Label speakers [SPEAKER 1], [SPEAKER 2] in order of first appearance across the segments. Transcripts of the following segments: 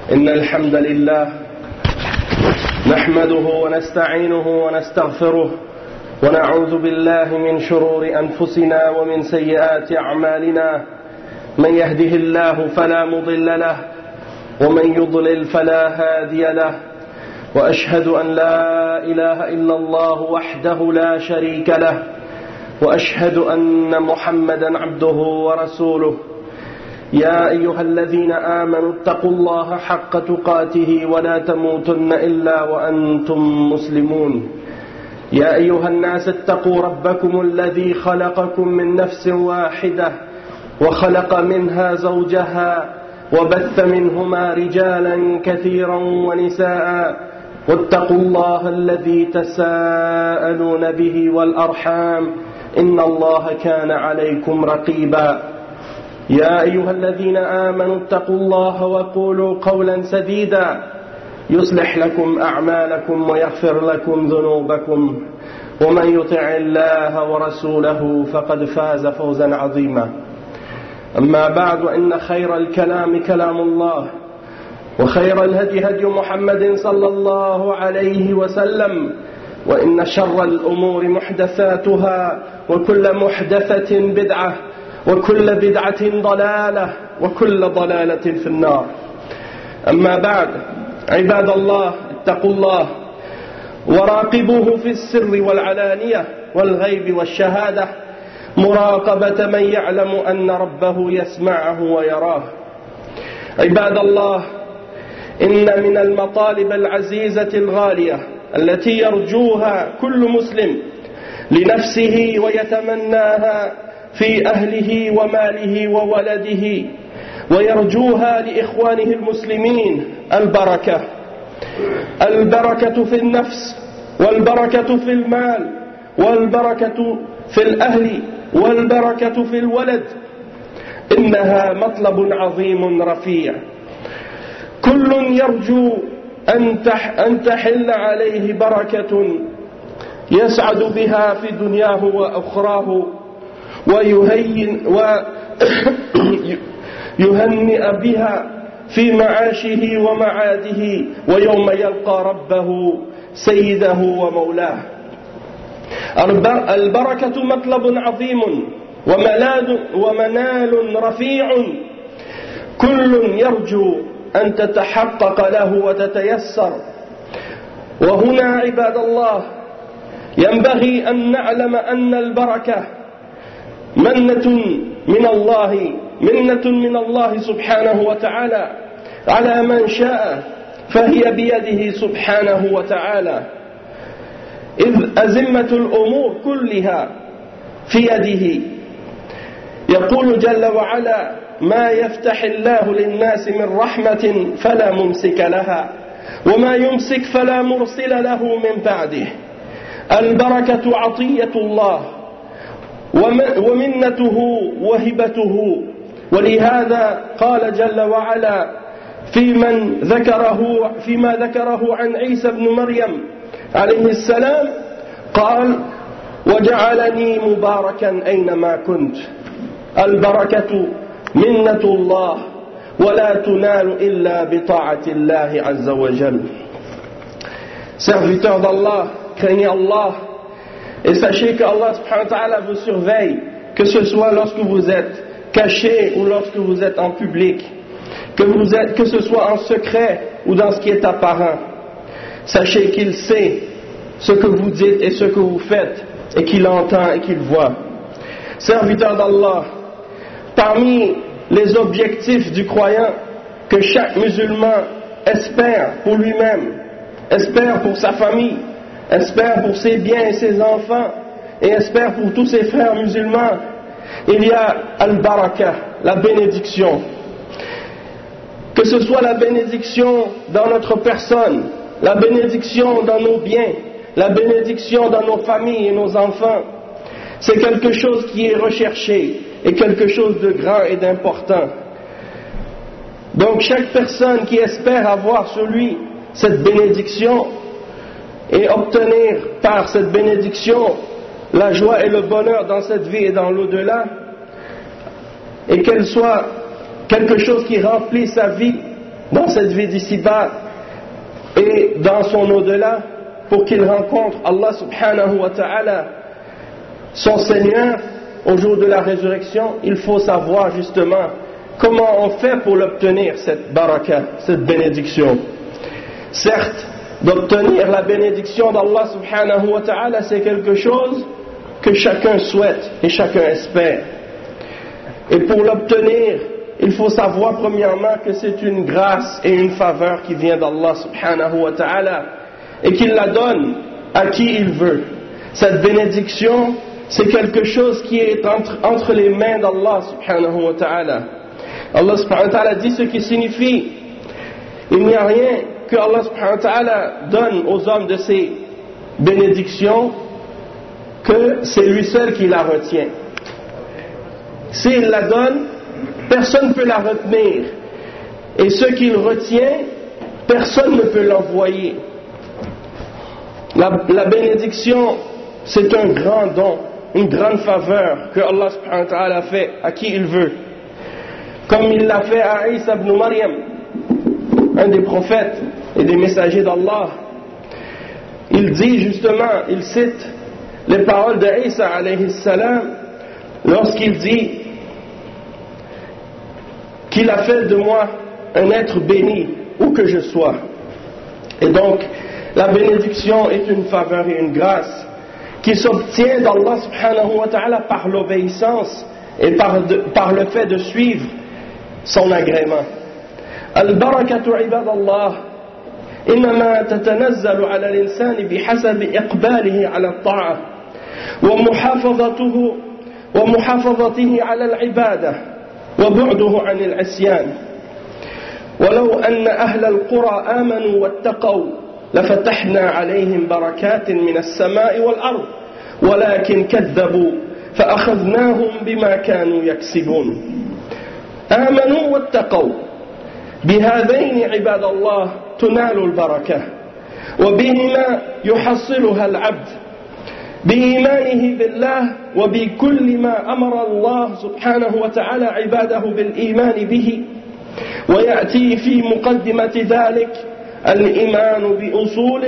[SPEAKER 1] إن الحمد لله نحمده ونستعينه ونستغفره ونعوذ بالله من شرور أنفسنا ومن سيئات أعمالنا. من يهده الله فلا مضل له ومن يضلل فلا هادي له، وأشهد أن لا إله إلا الله وحده لا شريك له، وأشهد أن محمدا عبده ورسوله. يا أيها الذين آمنوا اتقوا الله حق تقاته ولا تموتن إلا وأنتم مسلمون. يا أيها الناس اتقوا ربكم الذي خلقكم من نفس واحدة وخلق منها زوجها وبث منهما رجالا كثيرا ونساء، واتقوا الله الذي تساءلون به والأرحام إن الله كان عليكم رقيبا. يا أيها الذين آمنوا اتقوا الله وقولوا قولا سديدا يصلح لكم أعمالكم ويغفر لكم ذنوبكم، ومن يطع الله ورسوله فقد فاز فوزا عظيما. أما بعد، وإن خير الكلام كلام الله، وخير الهدي هدي محمد صلى الله عليه وسلم، وإن شر الأمور محدثاتها، وكل محدثة بدعة، وكل بدعة ضلالة، وكل ضلالة في النار. أما بعد، عباد الله، اتقوا الله وراقبوه في السر والعلانية والغيب والشهادة، مراقبة من يعلم أن ربه يسمعه ويراه. عباد الله، إن من المطالب العزيزة الغالية التي يرجوها كل مسلم لنفسه ويتمناها في أهله وماله وولده، ويرجوها لإخوانه المسلمين البركة. البركة في النفس، والبركة في المال، والبركة في الأهل، والبركة في الولد. إنها مطلب عظيم رفيع، كل يرجو أن تحل عليه بركة يسعد بها في دنياه وأخراه، ويهنئ بها في معاشه ومعاده، ويوم يلقى ربه سيده ومولاه. البركة مطلب عظيم ومنال رفيع، كل يرجو أن تتحقق له وتتيسر. وهنا عباد الله ينبغي أن نعلم أن البركة منة من الله سبحانه وتعالى على من شاء، فهي بيده سبحانه وتعالى، إذ أزمة الأمور كلها في يده. يقول جل وعلا: ما يفتح الله للناس من رحمة فلا ممسك لها، وما يمسك فلا مرسل له من بعده. البركة عطية الله ومنته وهبته، ولهذا قال جل وعلا فيما ذكره عن عيسى بن مريم عليه السلام، قال: وجعلني مباركا أينما كنت. البركة منة الله، ولا تنال إلا بطاعة الله عز وجل. Serviteurs d'Allah, craignez Allah et sachez que Allah subhanahu wa ta'ala vous surveille, que ce soit lorsque vous êtes caché ou lorsque vous êtes en public, que ce soit en secret ou dans ce qui est apparent. Sachez qu'il sait ce que vous dites et ce que vous faites, et qu'il entend et qu'il voit. Serviteurs d'Allah, parmi les objectifs du croyant que chaque musulman espère pour lui-même, espère pour sa famille, espère pour ses biens et ses enfants, et espère pour tous ses frères musulmans, il y a al-baraka, la bénédiction. Que ce soit la bénédiction dans notre personne, la bénédiction dans nos biens, la bénédiction dans nos familles et nos enfants, c'est quelque chose qui est recherché et quelque chose de grand et d'important. Donc chaque personne qui espère avoir sur lui cette bénédiction et obtenir par cette bénédiction la joie et le bonheur dans cette vie et dans l'au-delà, et qu'elle soit quelque chose qui remplit sa vie dans cette vie d'ici-bas et dans son au-delà, pour qu'il rencontre Allah subhanahu wa ta'ala, son Seigneur, au jour de la résurrection, il faut savoir justement comment on fait pour l'obtenir, cette baraka, cette bénédiction. Certes, d'obtenir la bénédiction d'Allah subhanahu wa ta'ala, c'est quelque chose que chacun souhaite et chacun espère. Et pour l'obtenir, il faut savoir premièrement que c'est une grâce et une faveur qui vient d'Allah subhanahu wa ta'ala et qu'il la donne à qui il veut. Cette bénédiction, c'est quelque chose qui est entre les mains d'Allah subhanahu wa ta'ala. Allah subhanahu wa ta'ala dit ce qui signifie il n'y a rien que Allah subhanahu wa ta'ala donne aux hommes de ses bénédictions que c'est lui seul qui la retient. S'il la donne, personne ne peut la retenir. Et ce qu'il retient, personne ne peut l'envoyer. La bénédiction, c'est un grand don, une grande faveur que Allah subhanahu wa ta'ala fait à qui il veut. Comme il l'a fait à Isa ibn Maryam, un des prophètes et des messagers d'Allah. Il dit justement, il cite les paroles d'Isa alayhi salam lorsqu'il dit qu'il a fait de moi un être béni où que je sois. Et donc, la bénédiction est une faveur et une grâce qui s'obtient d'Allah subhanahu wa ta'ala par l'obéissance et par le fait de suivre son agrément. Al-barakatu ibadallah إنما تتنزل على الإنسان بحسب إقباله على الطاعة ومحافظته على العبادة وبعده عن العصيان ولو أن أهل القرى آمنوا واتقوا لفتحنا عليهم بركات من السماء والأرض ولكن كذبوا فأخذناهم بما كانوا يكسبون آمنوا واتقوا بهذين عباد الله تنال البركة وبهما يحصلها العبد بإيمانه بالله وبكل ما أمر الله سبحانه وتعالى عباده بالإيمان به ويأتي في مقدمة ذلك الإيمان بأصول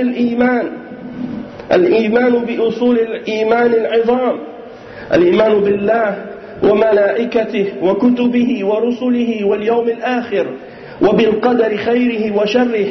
[SPEAKER 1] الإيمان العظام الإيمان بالله وملائكته وكتبه ورسله واليوم الآخر وبالقدر خيره وشره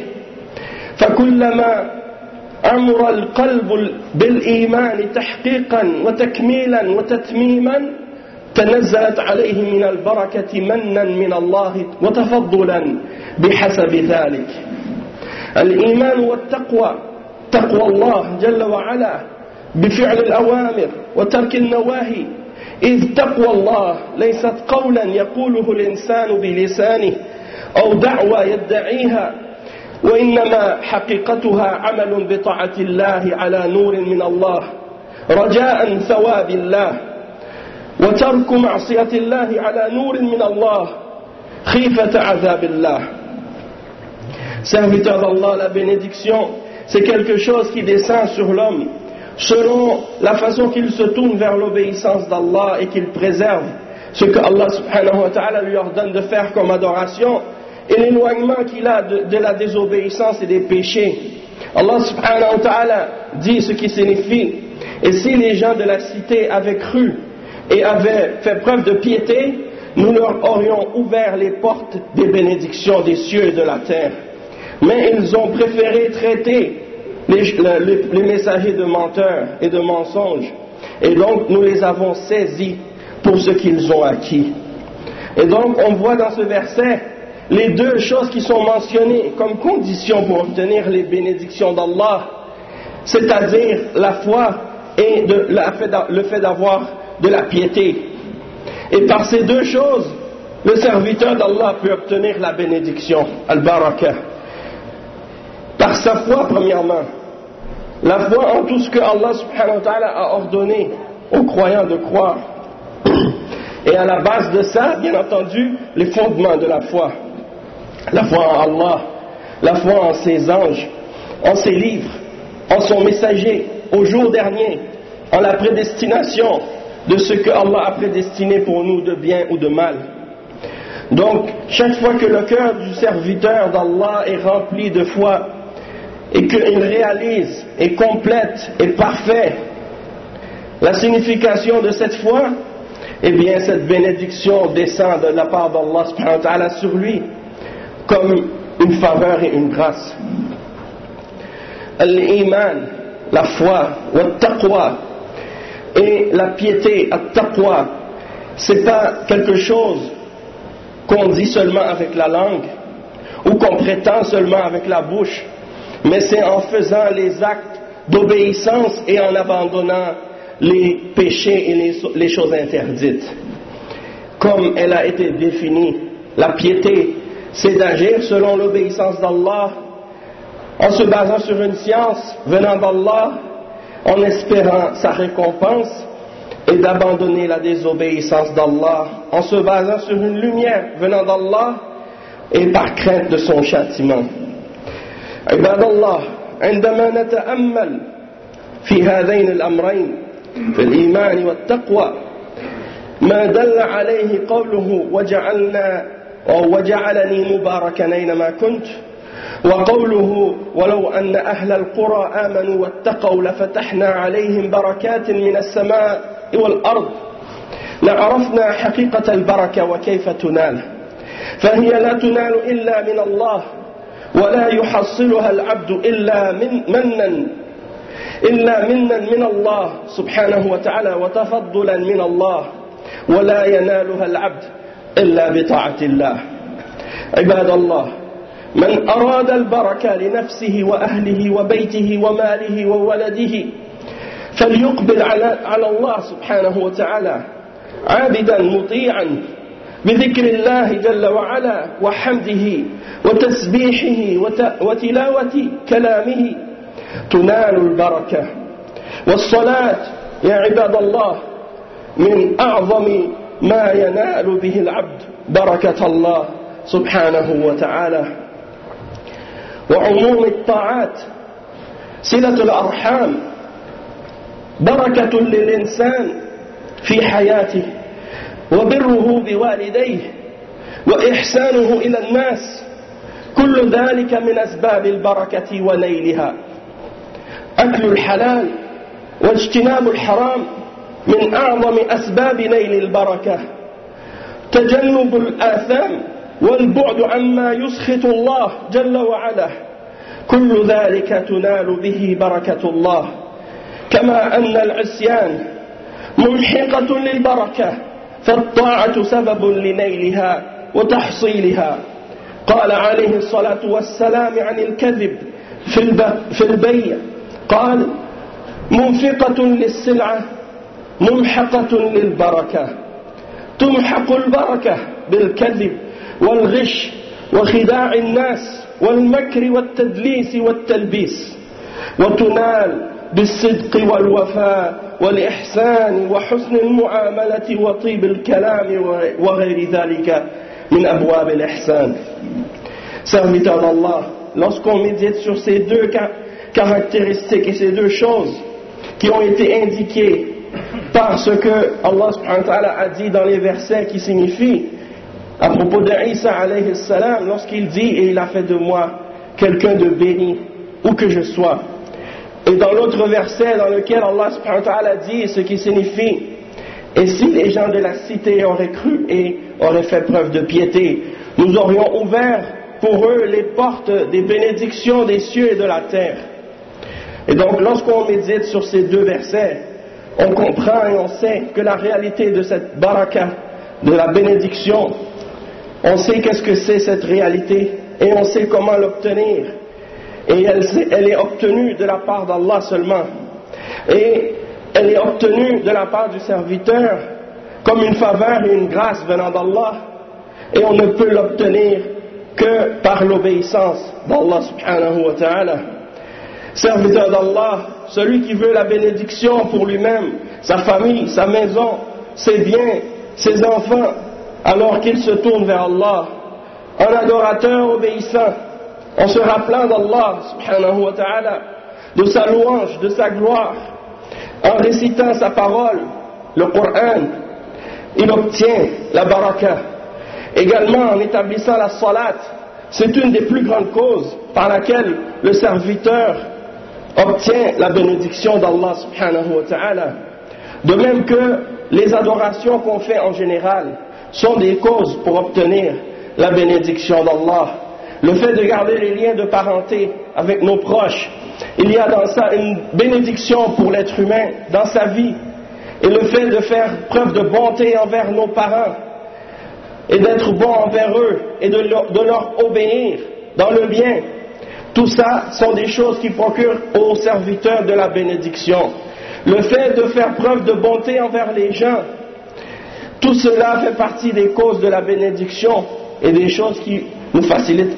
[SPEAKER 1] فكلما أمر القلب بالإيمان تحقيقا وتكميلا وتتميما تنزلت عليه من البركة منا من الله وتفضلا بحسب ذلك. الإيمان والتقوى تقوى الله جل وعلا بفعل الأوامر وترك النواهي إذ تقوى الله ليست قولا يقوله الإنسان بلسانه أو دعوى يدعيها وإنما حقيقتها عمل بطاعة الله على نور من الله رجاء ثواب الله وترك معصية الله على نور من الله خيفة عذاب الله. Serviteur d'Allah, la bénédiction, c'est quelque chose qui descend sur l'homme selon la façon qu'il se tourne vers l'obéissance d'Allah et qu'il préserve ce que Allah subhanahu wa ta'ala lui ordonne de faire comme adoration et l'éloignement qu'il a de la désobéissance et des péchés. Allah subhanahu wa ta'ala dit ce qui signifie: et si les gens de la cité avaient cru et avaient fait preuve de piété, nous leur aurions ouvert les portes des bénédictions des cieux et de la terre. Mais ils ont préféré traiter les messagers de menteurs et de mensonges, et donc nous les avons saisis pour ce qu'ils ont acquis. Et donc on voit dans ce verset les deux choses qui sont mentionnées comme condition pour obtenir les bénédictions d'Allah, c'est-à-dire la foi et le fait d'avoir de la piété. Et par ces deux choses, le serviteur d'Allah peut obtenir la bénédiction, al-barakah. Par sa foi, premièrement, la foi en tout ce que Allah subhanahu wa ta'ala a ordonné aux croyants de croire. Et à la base de ça, bien entendu, les fondements de la foi. La foi en Allah, la foi en ses anges, en ses livres, en son messager, au jour dernier, en la prédestination de ce que Allah a prédestiné pour nous de bien ou de mal. Donc, chaque fois que le cœur du serviteur d'Allah est rempli de foi et qu'il réalise et complète et parfait la signification de cette foi, eh bien cette bénédiction descend de la part d'Allah subhanahu wa ta'ala sur lui comme une faveur et une grâce. L'iman, la foi, wa taqwa, et la piété, at-taqwa, c'est pas quelque chose qu'on dit seulement avec la langue ou qu'on prétend seulement avec la bouche, mais c'est en faisant les actes d'obéissance et en abandonnant les péchés et les choses interdites. Comme elle a été définie, la piété, c'est d'agir selon l'obéissance d'Allah, en se basant sur une science venant d'Allah, en espérant sa récompense, et d'abandonner la désobéissance d'Allah, en se basant sur une lumière venant d'Allah, et par crainte de son châtiment. عباد الله، عندما نتأمل في هذين الأمرين في الإيمان والتقوى ما دل عليه قوله وجعلني مباركا أينما كنت، وقوله ولو أن أهل القرى آمنوا واتقوا لفتحنا عليهم بركات من السماء والأرض، لعرفنا حقيقة البركة وكيف تنال، فهي لا تنال إلا من الله، ولا يحصلها العبد إلا منا من الله سبحانه وتعالى وتفضلا من الله، ولا ينالها العبد إلا بطاعة الله. عباد الله، من أراد البركة لنفسه وأهله وبيته وماله وولده فليقبل على الله سبحانه وتعالى عابدا مطيعا بذكر الله جل وعلا وحمده وتسبيحه وتلاوة كلامه تنال البركة. والصلاة يا عباد الله من أعظم ما ينال به العبد بركة الله سبحانه وتعالى. وعموم الطاعات، صلة الأرحام بركة للإنسان في حياته، وبره بوالديه وإحسانه إلى الناس، كل ذلك من أسباب البركة ونيلها. أكل الحلال واجتناب الحرام من أعظم أسباب نيل البركة. تجنب الآثام والبعد عما يسخط الله جل وعلا، كل ذلك تنال به بركة الله. كما أن العصيان ملحقة للبركة، فالطاعة سبب لنيلها وتحصيلها. قال عليه الصلاة والسلام عن الكذب في البيع، قال منفقة للسلعة ممحقة للبركة. تمحق البركة بالكذب والغش وخداع الناس والمكر والتدليس والتلبيس، وتنال بالصدق والوفاء والإحسان وحسن المعاملة وطيب الكلام وغير ذلك من أبواب الإحسان. Serviteurs d'Allah, lorsqu'on médite sur ces deux caractéristiques et ces deux choses qui ont été indiquées par ce que Allah subhanahu wa ta'ala a dit dans les versets qui signifient à propos de Isa alayhi salam, lorsqu'il dit et il a fait de moi quelqu'un de béni où que je sois, et dans l'autre verset dans lequel Allah subhanahu wa ta'ala dit ce qui signifie et si les gens de la cité auraient cru et auraient fait preuve de piété, nous aurions ouvert pour eux les portes des bénédictions des cieux et de la terre. Et donc lorsqu'on médite sur ces deux versets, on comprend et on sait que la réalité de cette baraka, de la bénédiction, on sait qu'est-ce que c'est cette réalité et on sait comment l'obtenir. Et elle est obtenue de la part d'Allah seulement. Et elle est obtenue de la part du serviteur comme une faveur et une grâce venant d'Allah. Et on ne peut l'obtenir que par l'obéissance d'Allah subhanahu wa ta'ala. Serviteur d'Allah, celui qui veut la bénédiction pour lui-même, sa famille, sa maison, ses biens, ses enfants, alors qu'il se tourne vers Allah, un adorateur obéissant, en se rappelant d'Allah subhanahu wa ta'ala, de sa louange, de sa gloire, en récitant sa parole, le Coran, il obtient la baraka. Également, en établissant la salat, c'est une des plus grandes causes par laquelle le serviteur obtient la bénédiction d'Allah subhanahu wa ta'ala. De même que les adorations qu'on fait en général sont des causes pour obtenir la bénédiction d'Allah. Le fait de garder les liens de parenté avec nos proches, il y a dans ça une bénédiction pour l'être humain dans sa vie. Et le fait de faire preuve de bonté envers nos parents et d'être bon envers eux et de leur obéir dans le bien, tout ça sont des choses qui procurent aux serviteurs de la bénédiction. Le fait de faire preuve de bonté envers les gens, tout cela fait partie des causes de la bénédiction et des choses qui nous facilitent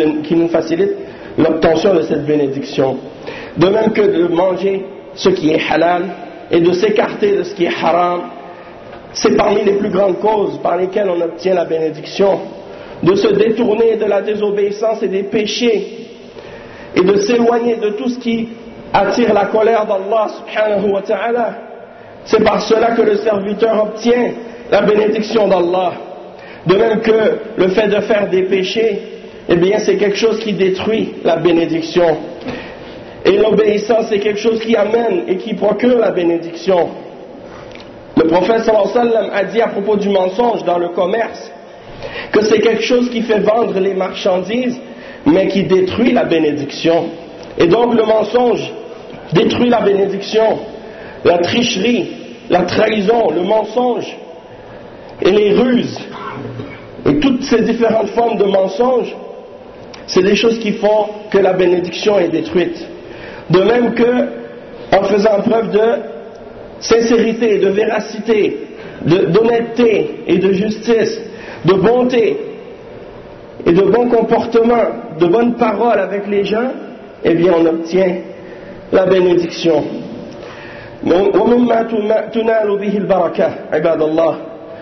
[SPEAKER 1] l'obtention de cette bénédiction. De même que de manger ce qui est halal et de s'écarter de ce qui est haram, c'est parmi les plus grandes causes par lesquelles on obtient la bénédiction. De se détourner de la désobéissance et des péchés et de s'éloigner de tout ce qui attire la colère d'Allah subhanahu wa ta'ala. C'est par cela que le serviteur obtient la bénédiction d'Allah. De même que le fait de faire des péchés, eh bien c'est quelque chose qui détruit la bénédiction. Et l'obéissance c'est quelque chose qui amène et qui procure la bénédiction. Le prophète sallallahu alayhi wa sallam a dit à propos du mensonge dans le commerce que c'est quelque chose qui fait vendre les marchandises mais qui détruit la bénédiction. Et donc le mensonge détruit la bénédiction, la tricherie, la trahison, le mensonge et les ruses et toutes ces différentes formes de mensonges, c'est des choses qui font que la bénédiction est détruite. De même que en faisant preuve de sincérité, de véracité, d'honnêteté et de justice, de bonté et de bon comportement, de bonnes paroles avec les gens, eh bien on obtient la bénédiction. ومما تنال به البركة عباد الله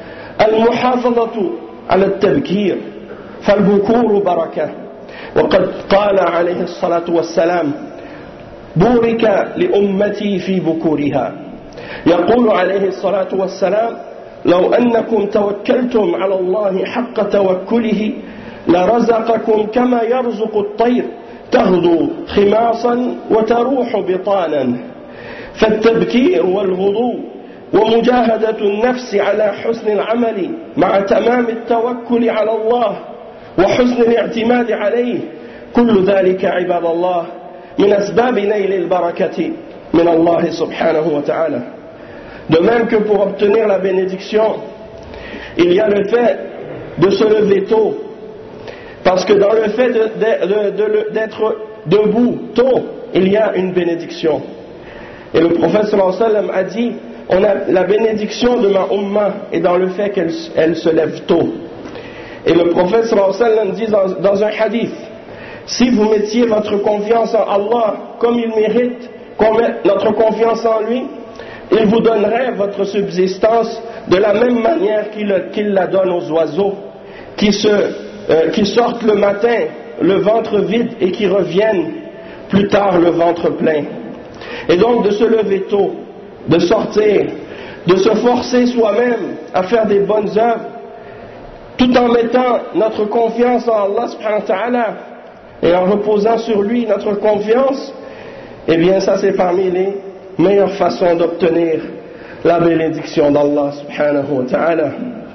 [SPEAKER 1] المحافظة على التبكير فالبكور بركة وقد قال عليه الصلاة والسلام بورك لأمتي في بكورها. يقول عليه الصلاة والسلام لو أنكم توكلتم على الله حق توكله لرزقكم كما يرزق الطير تغدو خماصا وتروح بطانا. فالتبكير والغدو ومجاهدة النفس على حسن العمل مع تمام التوكل على الله وحسن الاعتماد عليه كل ذلك عباد الله من أسباب نيل البركة من الله سبحانه وتعالى. De même que pour obtenir la bénédiction, il y a le fait de se lever tôt, parce que dans le fait d'être debout tôt, il y a une bénédiction. Et le prophète sallallahu alayhi wa sallam a dit, on a la bénédiction de ma umma et dans le fait qu'elle se lève tôt. Et le prophète sallallahu alayhi wa sallam dit dans un hadith, si vous mettiez votre confiance en Allah comme il mérite qu'on mette notre confiance en lui, il vous donnerait votre subsistance de la même manière qu'il la donne aux oiseaux qui sortent le matin le ventre vide et qui reviennent plus tard le ventre plein. Et donc de se lever tôt, de sortir, de se forcer soi-même à faire des bonnes œuvres, tout en mettant notre confiance en Allah subhanahu wa ta'ala et en reposant sur lui notre confiance, eh bien ça c'est parmi les meilleures façons d'obtenir la bénédiction d'Allah subhanahu wa ta'ala.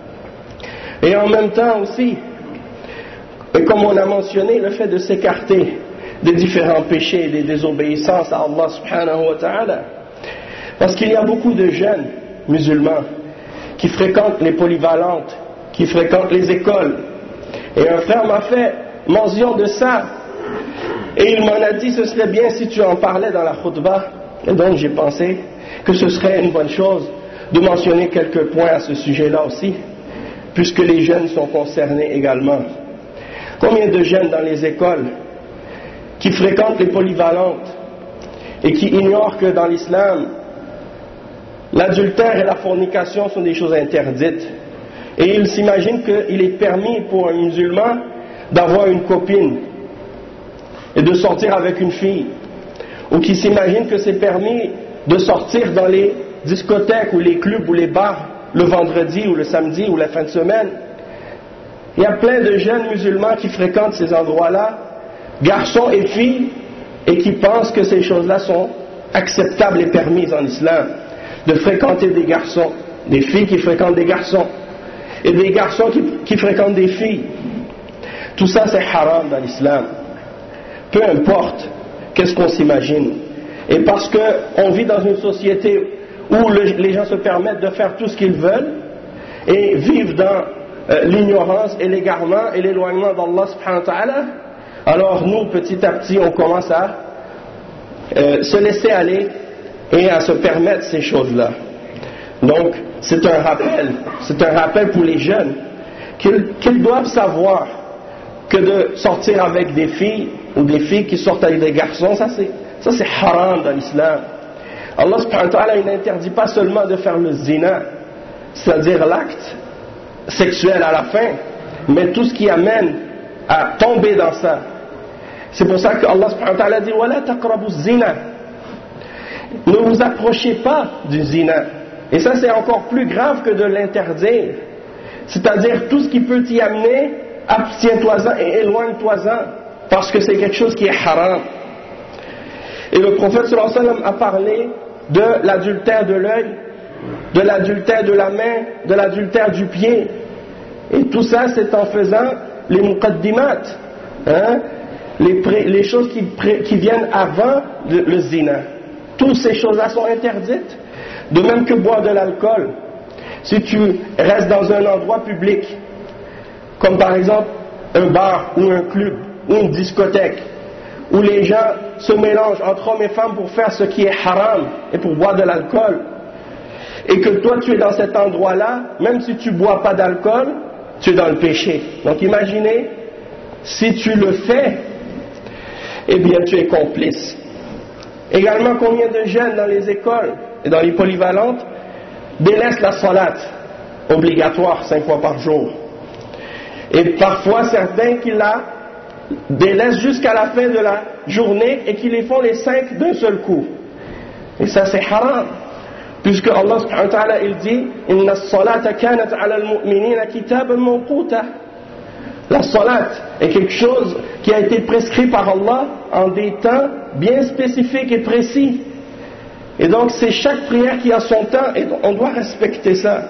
[SPEAKER 1] Et en même temps aussi, et comme on a mentionné, le fait de s'écarter des différents péchés et des désobéissances à Allah subhanahu wa ta'ala. Parce qu'il y a beaucoup de jeunes musulmans qui fréquentent les polyvalentes, qui fréquentent les écoles. Et un frère m'a fait mention de ça. Et il m'en a dit, ce serait bien si tu en parlais dans la khutbah. Et donc j'ai pensé que ce serait une bonne chose de mentionner quelques points à ce sujet-là aussi, puisque les jeunes sont concernés également. Combien de jeunes dans les écoles qui fréquentent les polyvalentes et qui ignorent que dans l'islam, l'adultère et la fornication sont des choses interdites. Et ils s'imaginent qu'il est permis pour un musulman d'avoir une copine et de sortir avec une fille, ou qui s'imaginent que c'est permis de sortir dans les discothèques ou les clubs ou les bars le vendredi ou le samedi ou la fin de semaine. Il y a plein de jeunes musulmans qui fréquentent ces endroits-là, garçons et filles, et qui pensent que ces choses-là sont acceptables et permises en islam, de fréquenter des garçons, des filles qui fréquentent des garçons, et des garçons qui fréquentent des filles. Tout ça c'est haram dans l'islam. Peu importe qu'est-ce qu'on s'imagine. Et parce qu'on vit dans une société où les gens se permettent de faire tout ce qu'ils veulent et vivent dans l'ignorance et l'égarement et l'éloignement d'Allah subhanahu wa ta'ala, alors nous petit à petit on commence à se laisser aller et à se permettre ces choses-là. Donc c'est un rappel pour les jeunes qu'ils doivent savoir que de sortir avec des filles ou des filles qui sortent avec des garçons, ça c'est haram dans l'islam. Allah subhanahu wa ta'ala il n'interdit pas seulement de faire le zina, c'est-à-dire l'acte sexuel à la fin, mais tout ce qui amène à tomber dans ça. C'est pour ça que Allah subhanahu wa ta'ala dit wala taqrabu zina, ne vous approchez pas du zina. Et ça c'est encore plus grave que de l'interdire, c'est-à-dire tout ce qui peut t'y amener, abstiens-toi-en et éloigne-toi-en, parce que c'est quelque chose qui est haram. Et le prophète sallallahu alayhi wa sallam a parlé de l'adultère de l'œil, de l'adultère de la main, de l'adultère du pied. Et tout ça c'est en faisant les muqaddimat, les choses qui viennent avant le zina. Toutes ces choses-là sont interdites. De même que boire de l'alcool. Si tu restes dans un endroit public, comme par exemple un bar ou un club ou une discothèque, où les gens se mélangent entre hommes et femmes pour faire ce qui est haram et pour boire de l'alcool, et que toi tu es dans cet endroit-là, même si tu ne bois pas d'alcool, tu es dans le péché. Donc imaginez, si tu le fais, eh bien tu es complice. Également, combien de jeunes dans les écoles et dans les polyvalentes délaissent la salat obligatoire 5 fois par jour, et parfois certains qui la délaissent jusqu'à la fin de la journée et qui les font les 5 d'un seul coup. Et ça c'est haram, puisque Allah subhanahu wa ta'ala il dit inna as-salata kanat 'ala al-mu'minina kitaban mawquta. La salat est quelque chose qui a été prescrit par Allah en des temps bien spécifiques et précis. Et donc c'est chaque prière qui a son temps et on doit respecter ça.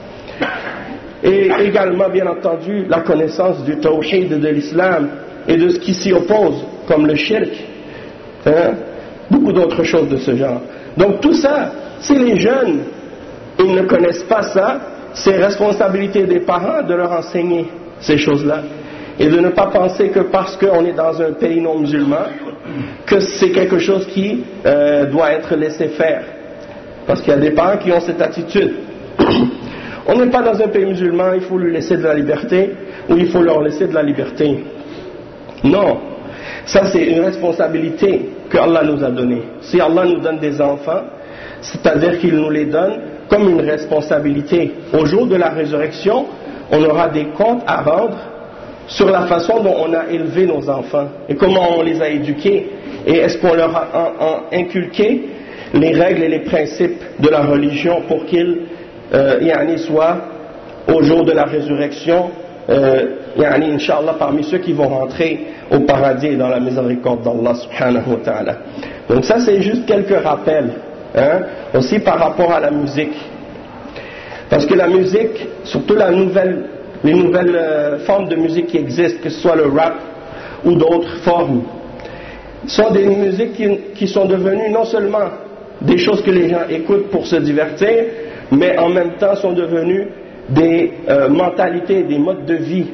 [SPEAKER 1] Et également bien entendu la connaissance du tawhid de l'islam et de ce qui s'y oppose, comme le shirk, beaucoup d'autres choses de ce genre. Donc tout ça, si les jeunes ils ne connaissent pas ça, c'est responsabilité des parents de leur enseigner ces choses-là, et de ne pas penser que parce qu'on est dans un pays non musulman que c'est quelque chose qui doit être laissé faire, parce qu'il y a des parents qui ont cette attitude. On n'est pas dans un pays musulman, il faut lui laisser de la liberté, ou il faut leur laisser de la liberté. Non, ça c'est une responsabilité que Allah nous a donnée. Si Allah nous donne des enfants, c'est-à-dire qu'il nous les donne comme une responsabilité. Au jour de la résurrection, on aura des comptes à rendre sur la façon dont on a élevé nos enfants et comment on les a éduqués, et est-ce qu'on leur a inculqué les règles et les principes de la religion pour qu'ils soient au jour de la résurrection Inch'Allah parmi ceux qui vont rentrer au paradis et dans la miséricorde d'Allah subhanahu wa ta'ala. Donc ça c'est juste quelques rappels, aussi par rapport à la musique, parce que la musique, surtout les nouvelles formes de musique qui existent, que ce soit le rap ou d'autres formes, sont des musiques qui sont devenues non seulement des choses que les gens écoutent pour se divertir, mais en même temps sont devenues des mentalités, des modes de vie.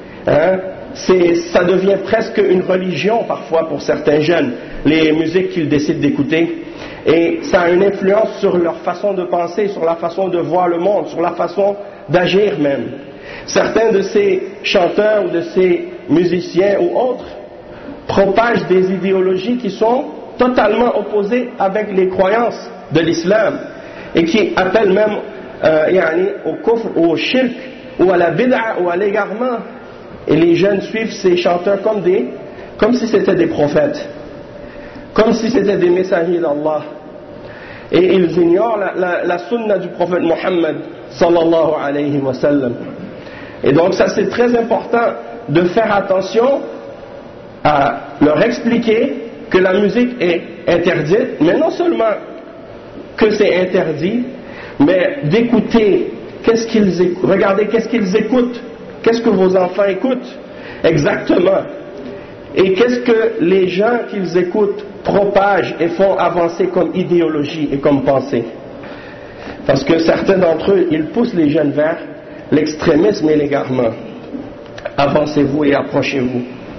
[SPEAKER 1] Ça devient presque une religion parfois pour certains jeunes, les musiques qu'ils décident d'écouter, et ça a une influence sur leur façon de penser, sur la façon de voir le monde, sur la façon d'agir même. Certains de ces chanteurs ou de ces musiciens ou autres propagent des idéologies qui sont totalement opposées avec les croyances de l'islam, et qui appellent même au kufr ou au shirk ou à la bid'a ou à l'égarement, et les jeunes suivent ces chanteurs comme si c'était des prophètes, comme si c'était des messagers d'Allah, et ils ignorent la sunna du prophète Muhammad sallallahu alayhi wa sallam. Et donc ça c'est très important de faire attention à leur expliquer que la musique est interdite, mais non seulement que c'est interdit, mais d'écouter qu'est-ce qu'ils écoutent, regardez qu'est-ce qu'ils écoutent, qu'est-ce que vos enfants écoutent exactement, et qu'est-ce que les gens qu'ils écoutent propagent et font avancer comme idéologie et comme pensée. Parce que certains d'entre eux, ils poussent les jeunes vers l'extrémisme et l'égarement. Avancez-vous et approchez-vous.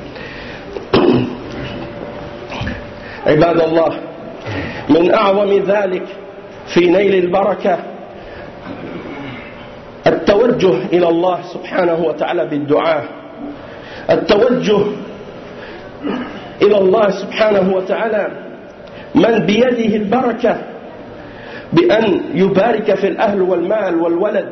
[SPEAKER 1] عباد الله من أعظم ذلك في نيل البركة التوجه إلى الله سبحانه وتعالى بالدعاء التوجه إلى الله سبحانه وتعالى من بيده البركة بأن يبارك في الأهل والمال والولد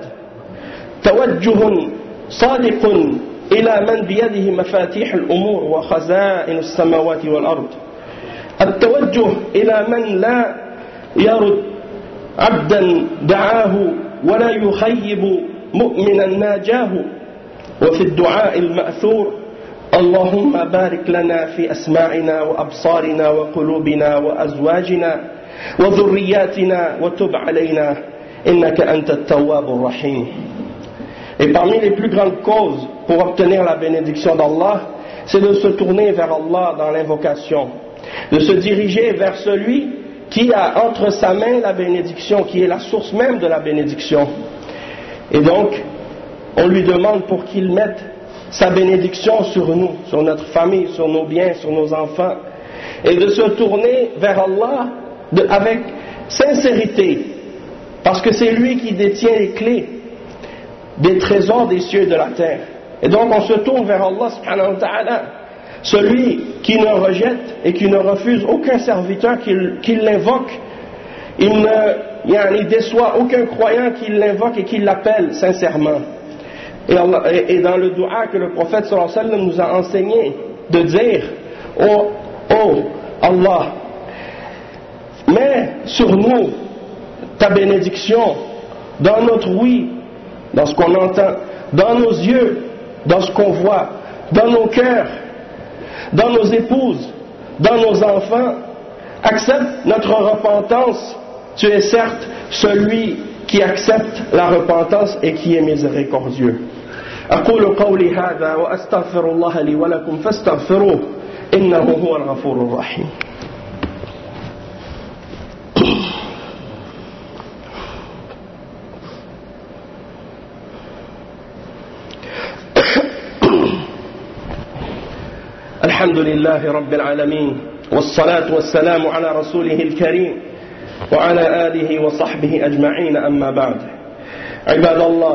[SPEAKER 1] توجه صادق إلى من بيده مفاتيح الأمور وخزائن السماوات والأرض التوجه إلى من لا يرد عبدا دعاه ولا يخيب مؤمنا ناجاه وفي الدعاء المأثور اللهم بارك لنا في أسماعنا وأبصارنا وقلوبنا وأزواجنا وذرياتنا وتب علينا إنك أنت التواب الرحيم. Et parmi les plus grandes causes pour obtenir la bénédiction d'Allah, c'est de se tourner vers Allah dans l'invocation, de se diriger vers celui qui a entre sa main la bénédiction, qui est la source même de la bénédiction. Et donc, on lui demande pour qu'il mette sa bénédiction sur nous, sur notre famille, sur nos biens, sur nos enfants, et de se tourner vers Allah avec sincérité, parce que c'est lui qui détient les clés des trésors des cieux et de la terre. Et donc on se tourne vers Allah subhanahu wa ta'ala, celui qui ne rejette et qui ne refuse aucun serviteur qui l'invoque. Il ne déçoit aucun croyant qui l'invoque et qui l'appelle sincèrement. Et dans le dua que le prophète sallallahu alayhi wa sallam nous a enseigné de dire oh Allah, mets sur nous ta bénédiction dans notre oui, dans ce qu'on entend, dans nos yeux, dans ce qu'on voit, dans nos cœurs, dans nos épouses, dans nos enfants. Accepte notre repentance. Tu es certes celui qui accepte la repentance et qui est miséricordieux. أقول قولي هذا وأستغفر الله لي ولكم فاستغفروه إنه هو الغفور الرحيم. الحمد لله رب العالمين والصلاة والسلام على رسوله الكريم وعلى آله وصحبه أجمعين أما بعد. عباد الله،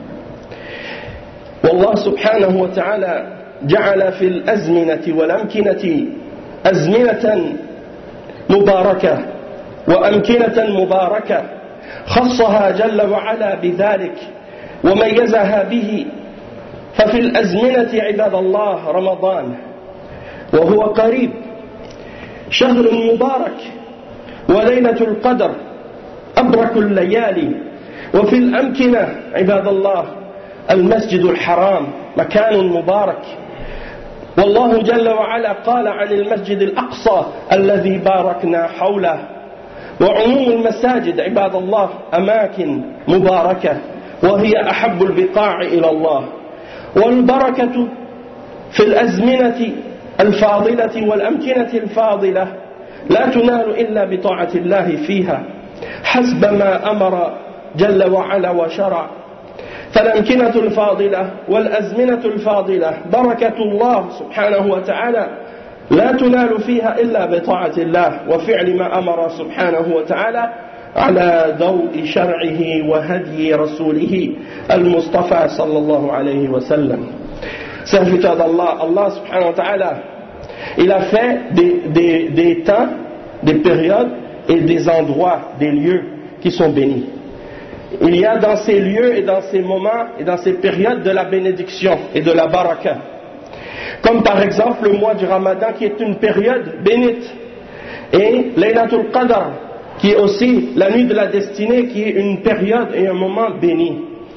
[SPEAKER 1] والله سبحانه وتعالى جعل في الأزمنة والأمكنة أزمنة مباركة وأمكنة مباركة خصها جل وعلا بذلك وميزها به. ففي الأزمنة عباد الله رمضان وهو قريب، شهر مبارك وليلة القدر أبرك الليالي. وفي الأمكنة عباد الله المسجد الحرام مكان مبارك، والله جل وعلا قال عن المسجد الأقصى الذي باركنا حوله. وعموم المساجد عباد الله أماكن مباركة وهي أحب البقاع إلى الله. والبركة في الأزمنة الفاضلة والأمكنة الفاضلة لا تنال إلا بطاعة الله فيها حسب ما أمر جل وعلا وشرع. فالأمكنة الفاضلة والأزمنة الفاضلة بركة الله سبحانه وتعالى لا تنال فيها إلا بطاعة الله وفعل ما أمر سبحانه وتعالى على ضوء شرعه وهدي رسوله المصطفى صلى الله عليه وسلم. Serviteur d'Allah, Allah subhanahu wa ta'ala, il a fait des temps, des périodes et des endroits, des lieux qui sont bénis. Il y a dans ces lieux et dans ces moments et dans ces périodes de la bénédiction et de la baraka. Comme par exemple le mois du Ramadan qui est une période bénite, et Laylatul Qadr qui est aussi la nuit de la destinée qui est une période et un moment béni.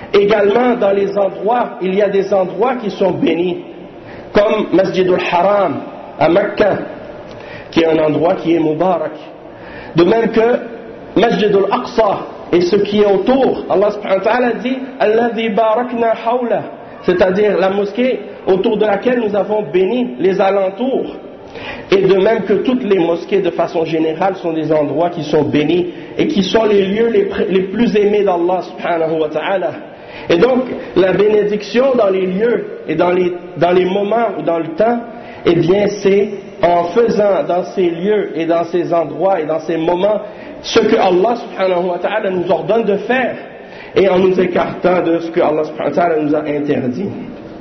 [SPEAKER 1] Également, dans les endroits, il y a des endroits qui sont bénis, comme Masjid al-Haram à Mecca, qui est un endroit qui est Mubarak. De même que Masjid al-Aqsa et ce qui est autour. Allah subhanahu wa ta'ala dit Alladhi barakna hawla, c'est-à-dire la mosquée autour de laquelle nous avons béni les alentours. Et de même que toutes les mosquées de façon générale sont des endroits qui sont bénis et qui sont les lieux les plus aimés d'Allah subhanahu wa ta'ala. Et donc la bénédiction dans les lieux et dans les moments ou dans le temps, eh bien c'est en faisant dans ces lieux et dans ces endroits et dans ces moments ce que Allah subhanahu wa ta'ala nous ordonne de faire et en nous écartant de ce que Allah subhanahu wa ta'ala nous a interdit,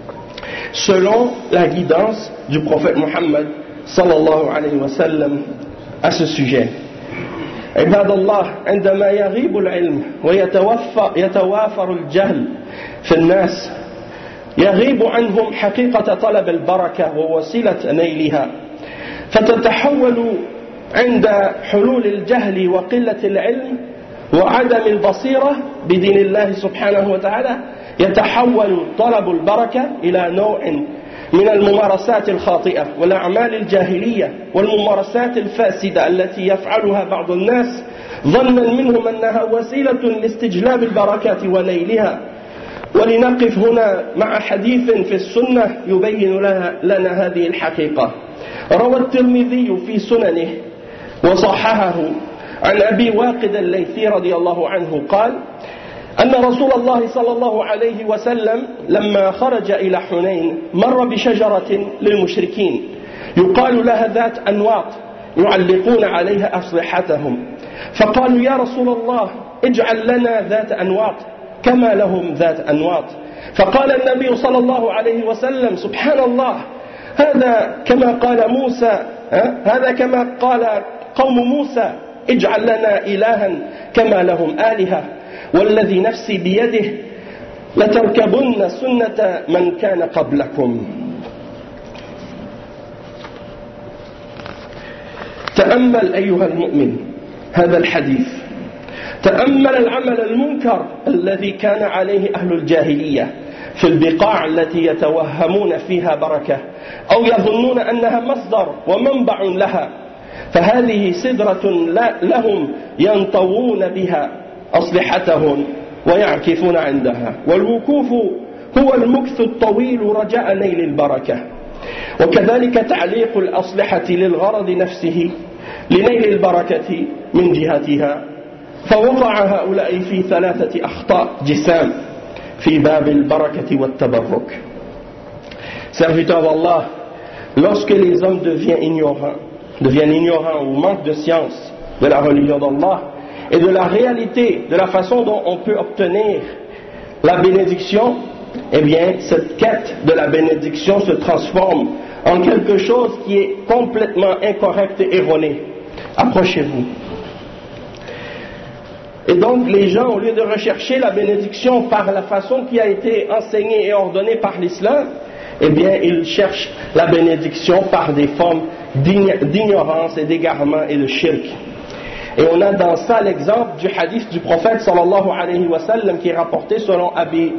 [SPEAKER 1] selon la guidance du prophète Muhammad sallallahu alayhi wa sallam à ce sujet. عباد الله، عندما يغيب العلم ويتوافر الجهل في الناس يغيب عنهم حقيقة طلب البركة ووسيلة نيلها، فتتحول عند حلول الجهل وقلة العلم وعدم البصيرة بدين الله سبحانه وتعالى، يتحول طلب البركة إلى نوع من الممارسات الخاطئة والأعمال الجاهلية والممارسات الفاسدة التي يفعلها بعض الناس ظنا منهم أنها وسيلة لاستجلاب البركات ونيلها. ولنقف هنا مع حديث في السنة يبين لنا هذه الحقيقة. روى الترمذي في سننه وصححه عن أبي واقد الليثي رضي الله عنه قال أن رسول الله صلى الله عليه وسلم لما خرج إلى حنين مر بشجرة للمشركين يقال لها ذات أنواط يعلقون عليها أصلحتهم، فقالوا يا رسول الله اجعل لنا ذات أنواط كما لهم ذات أنواط. فقال النبي صلى الله عليه وسلم سبحان الله، هذا كما قال موسى، هذا كما قال قوم موسى اجعل لنا إلها كما لهم آلهة، والذي نفسي بيده لتركبن سنة من كان قبلكم. تأمل أيها المؤمن هذا الحديث، تأمل العمل المنكر الذي كان عليه أهل الجاهلية في البقاع التي يتوهمون فيها بركة أو يظنون أنها مصدر ومنبع لها، فهذه سدرة لهم ينطوون بها أصلحتهم ويعكفون عندها، والوقوف هو المكث الطويل رجاء نيل البركة. وكذلك تعليق الأصلحة للغرض نفسه لنيل البركة من جهتها. فوقع هؤلاء في ثلاثة أخطاء جسام في باب البركة والتبرك. Serviteurs d'Allah, lorsque les hommes deviennent ignorants ou manquent de science de la religion d'Allah et de la réalité, de la façon dont on peut obtenir la bénédiction, eh bien, cette quête de la bénédiction se transforme en quelque chose qui est complètement incorrect et erroné. Approchez-vous. Et donc, les gens, au lieu de rechercher la bénédiction par la façon qui a été enseignée et ordonnée par l'islam, eh bien, ils cherchent la bénédiction par des formes d'ignorance et d'égarement et de shirk. Et on a dans ça l'exemple du hadith du prophète sallallahu alayhi wa sallam qui est rapporté selon Abi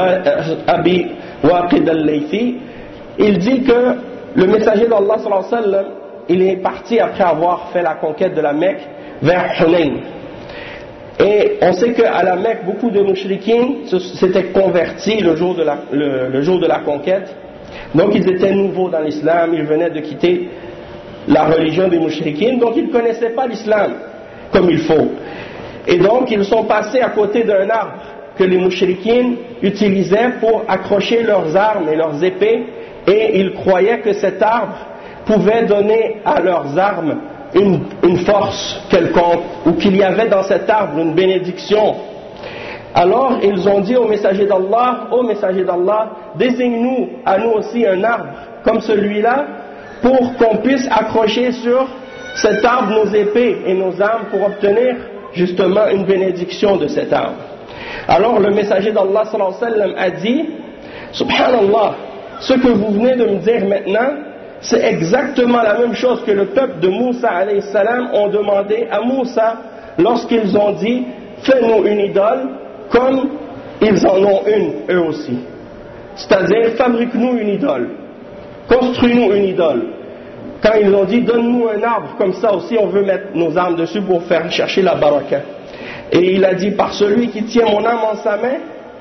[SPEAKER 1] Waqid al-Laythi. Il dit que le messager d'Allah sallallahu alayhi wa sallam, il est parti après avoir fait la conquête de la Mecque vers Hunayn. Et on sait qu'à la Mecque, beaucoup de mouchriquins s'étaient convertis le jour de la conquête. Donc ils étaient nouveaux dans l'islam, ils venaient de quitter la religion des mouchriquins, donc ils ne connaissaient pas l'islam comme il faut. Et donc ils sont passés à côté d'un arbre que les mouchriquins utilisaient pour accrocher leurs armes et leurs épées, et ils croyaient que cet arbre pouvait donner à leurs armes une force quelconque, ou qu'il y avait dans cet arbre une bénédiction. Alors ils ont dit au messager d'Allah, ô messager d'Allah, désigne-nous à nous aussi un arbre comme celui-là pour qu'on puisse accrocher sur cet arbre nos épées et nos armes pour obtenir justement une bénédiction de cet arbre. Alors le messager d'Allah sallallahu alayhi wa sallam a dit, subhanallah, ce que vous venez de me dire maintenant, c'est exactement la même chose que le peuple de Moussa alayhi salam ont demandé à Moussa lorsqu'ils ont dit, fais-nous une idole comme ils en ont une, eux aussi. C'est-à-dire, fabrique-nous une idole, construis-nous une idole. Quand ils ont dit, donne-nous un arbre, comme ça aussi on veut mettre nos armes dessus pour faire chercher la baraka. Et il a dit, par celui qui tient mon âme en sa main,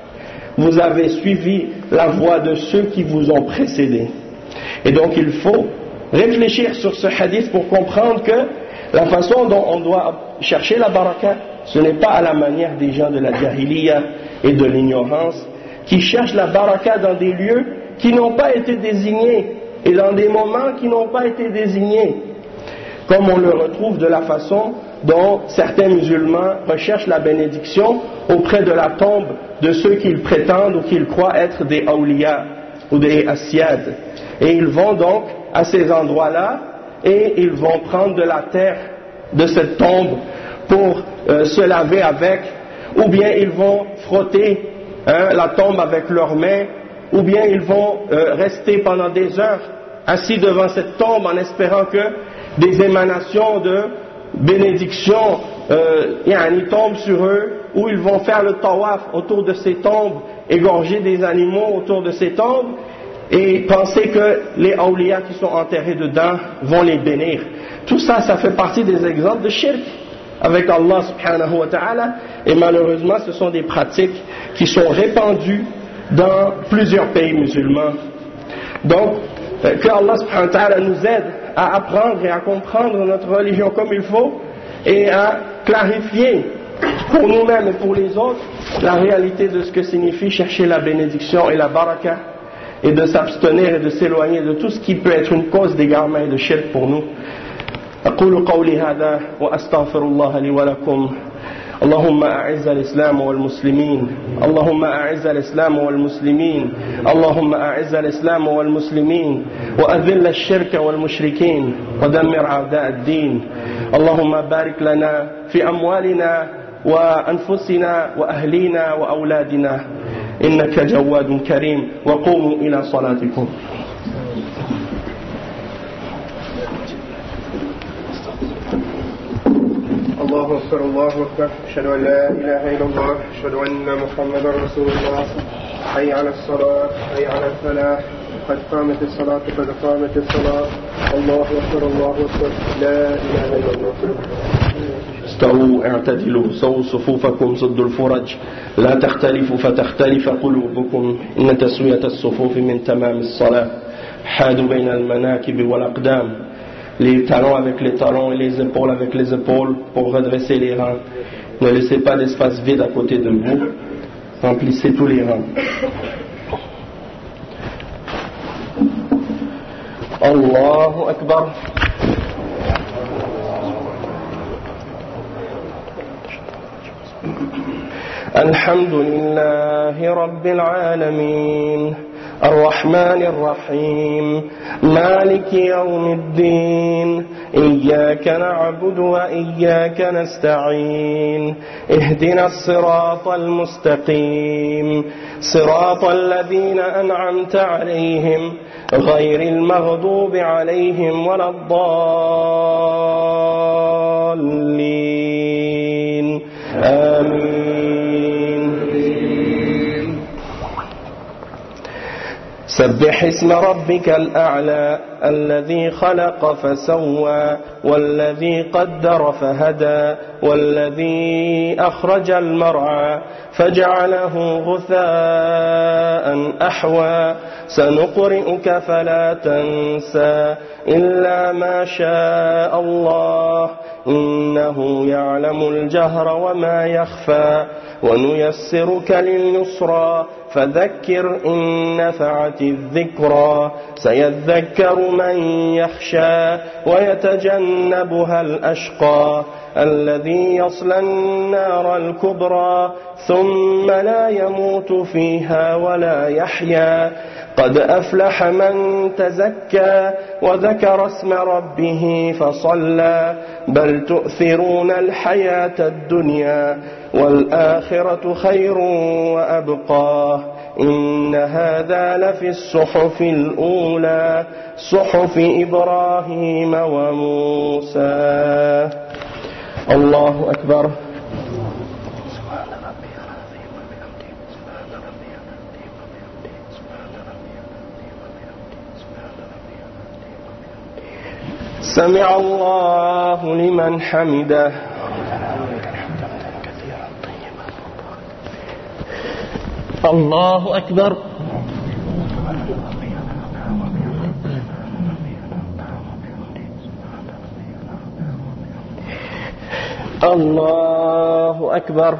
[SPEAKER 1] vous avez suivi la voie de ceux qui vous ont précédés. Et donc il faut réfléchir sur ce hadith pour comprendre que la façon dont on doit chercher la baraka, ce n'est pas à la manière des gens de la jahiliya et de l'ignorance, qui cherchent la baraka dans des lieux qui n'ont pas été désignés et dans des moments qui n'ont pas été désignés, comme on le retrouve de la façon dont certains musulmans recherchent la bénédiction auprès de la tombe de ceux qu'ils prétendent ou qu'ils croient être des awliya ou des asyad. Et ils vont donc à ces endroits-là et ils vont prendre de la terre de cette tombe pour se laver avec, ou bien ils vont frotter la tombe avec leurs mains, ou bien ils vont rester pendant des heures assis devant cette tombe en espérant que des émanations de bénédiction tombent sur eux, ou ils vont faire le tawaf autour de ces tombes, égorger des animaux autour de ces tombes et penser que les awliya qui sont enterrés dedans vont les bénir. Tout ça, ça fait partie des exemples de shirk avec Allah subhanahu wa ta'ala, et malheureusement ce sont des pratiques qui sont répandues dans plusieurs pays musulmans. Donc que Allah subhanahu wa ta'ala nous aide à apprendre et à comprendre notre religion comme il faut et à clarifier pour nous-mêmes et pour les autres la réalité de ce que signifie chercher la bénédiction et la baraka, et de s'abstenir et de s'éloigner de tout ce qui peut être une cause d'égarement et de shirk pour nous. أقول قولي هذا وأستغفر الله لي ولكم. اللهم أعز الإسلام والمسلمين، اللهم أعز الإسلام والمسلمين، اللهم أعز الإسلام والمسلمين، وأذل الشرك والمشركين، ودمر أعداء الدين. اللهم بارك لنا في أموالنا وأنفسنا وأهلينا وأولادنا، إنك جواد كريم. وقوموا إلى صلاتكم.
[SPEAKER 2] الله أكبر الله أكبر، أشهد أن لا إله إلا الله، أشهد أن محمدا رسول الله. حي على الصلاة، حي على الفلاح، قد قامت الصلاة، قد قامت الصلاة. الله أكبر الله أكبر، لا إله إلا الله.
[SPEAKER 1] استووا اعتدلوا سووا صفوفكم صدوا الفرج لا تختلفوا فتختلف قلوبكم إن تسوية الصفوف من تمام الصلاة. حادوا بين المناكب والأقدام، les talons avec les talons et les épaules avec les épaules pour redresser les rangs. Ne laissez pas d'espace vide à côté de vous, remplissez tous les rangs. Allahu Akbar. الحمد لله رب العالمين الرحمن الرحيم مالك يوم الدين إياك نعبد وإياك نستعين اهدنا الصراط المستقيم صراط الذين أنعمت عليهم غير المغضوب عليهم ولا الضالين آمين. سبح اسم ربك الأعلى الذي خلق فسوى والذي قدر فهدى والذي أخرج المرعى فجعله غثاء أحوى سنقرئك فلا تنسى إلا ما شاء الله إنه يعلم الجهر وما يخفى ونيسرك لليسرى فذكر إن نفعت الذكرى سيذكر من يخشى ويتجنبها الأشقى الذي يصلى النار الكبرى ثم لا يموت فيها ولا يحيا قد أفلح من تزكى وذكر اسم ربه فصلى بل تؤثرون الحياة الدنيا والآخرة خير وأبقى إن هذا لفي الصحف الأولى صحف إبراهيم وموسى. الله أكبر. سمع الله لمن حمده. الله أكبر. الله أكبر.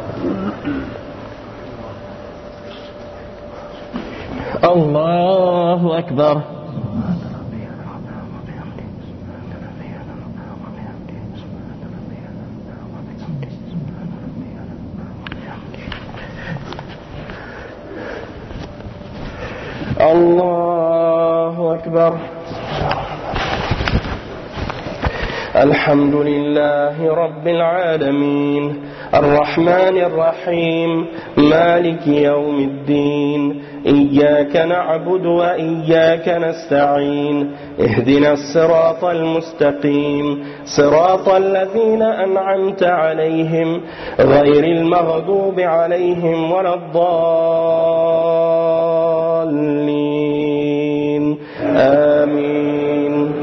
[SPEAKER 1] الله أكبر. الله أكبر. الحمد لله رب العالمين الرحمن الرحيم مالك يوم الدين إياك نعبد وإياك نستعين اهدنا الصراط المستقيم صراط الذين أنعمت عليهم غير المغضوب عليهم ولا الضالين آمين.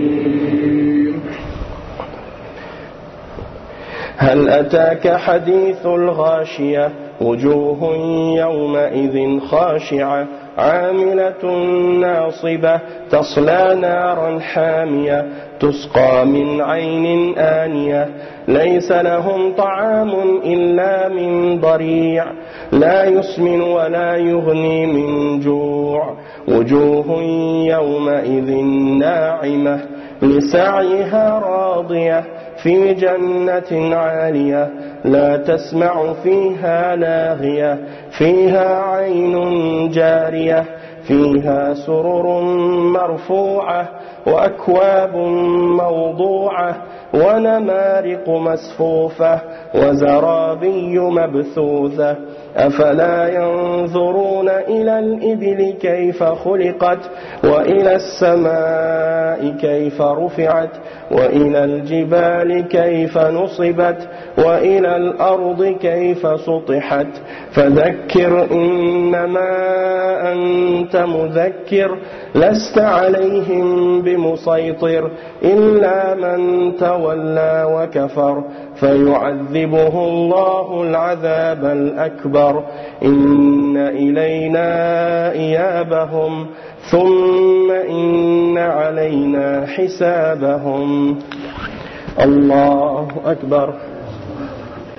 [SPEAKER 1] هل أتاك حديث الغاشية وجوه يومئذ خاشعة عاملة ناصبة تصلى نارا حامية تسقى من عين آنية ليس لهم طعام إلا من ضريع لا يسمن ولا يغني من جوع وجوه يومئذ ناعمة لسعيها راضية في جنة عالية لا تسمع فيها لاغية فيها عين جارية فيها سرر مرفوعة وأكواب موضوعة ونمارق مسفوفة وزرابي مبثوثة أفلا ينظرون إلى الإبل كيف خلقت وإلى السماء كيف رفعت وإلى الجبال كيف نصبت وإلى الأرض كيف سطحت فذكر إنما أنت مذكر لست عليهم بمسيطر إلا من تولى وكفر فيعذبه الله العذاب الأكبر إن إلينا إيابهم ثم إن علينا حسابهم. الله أكبر.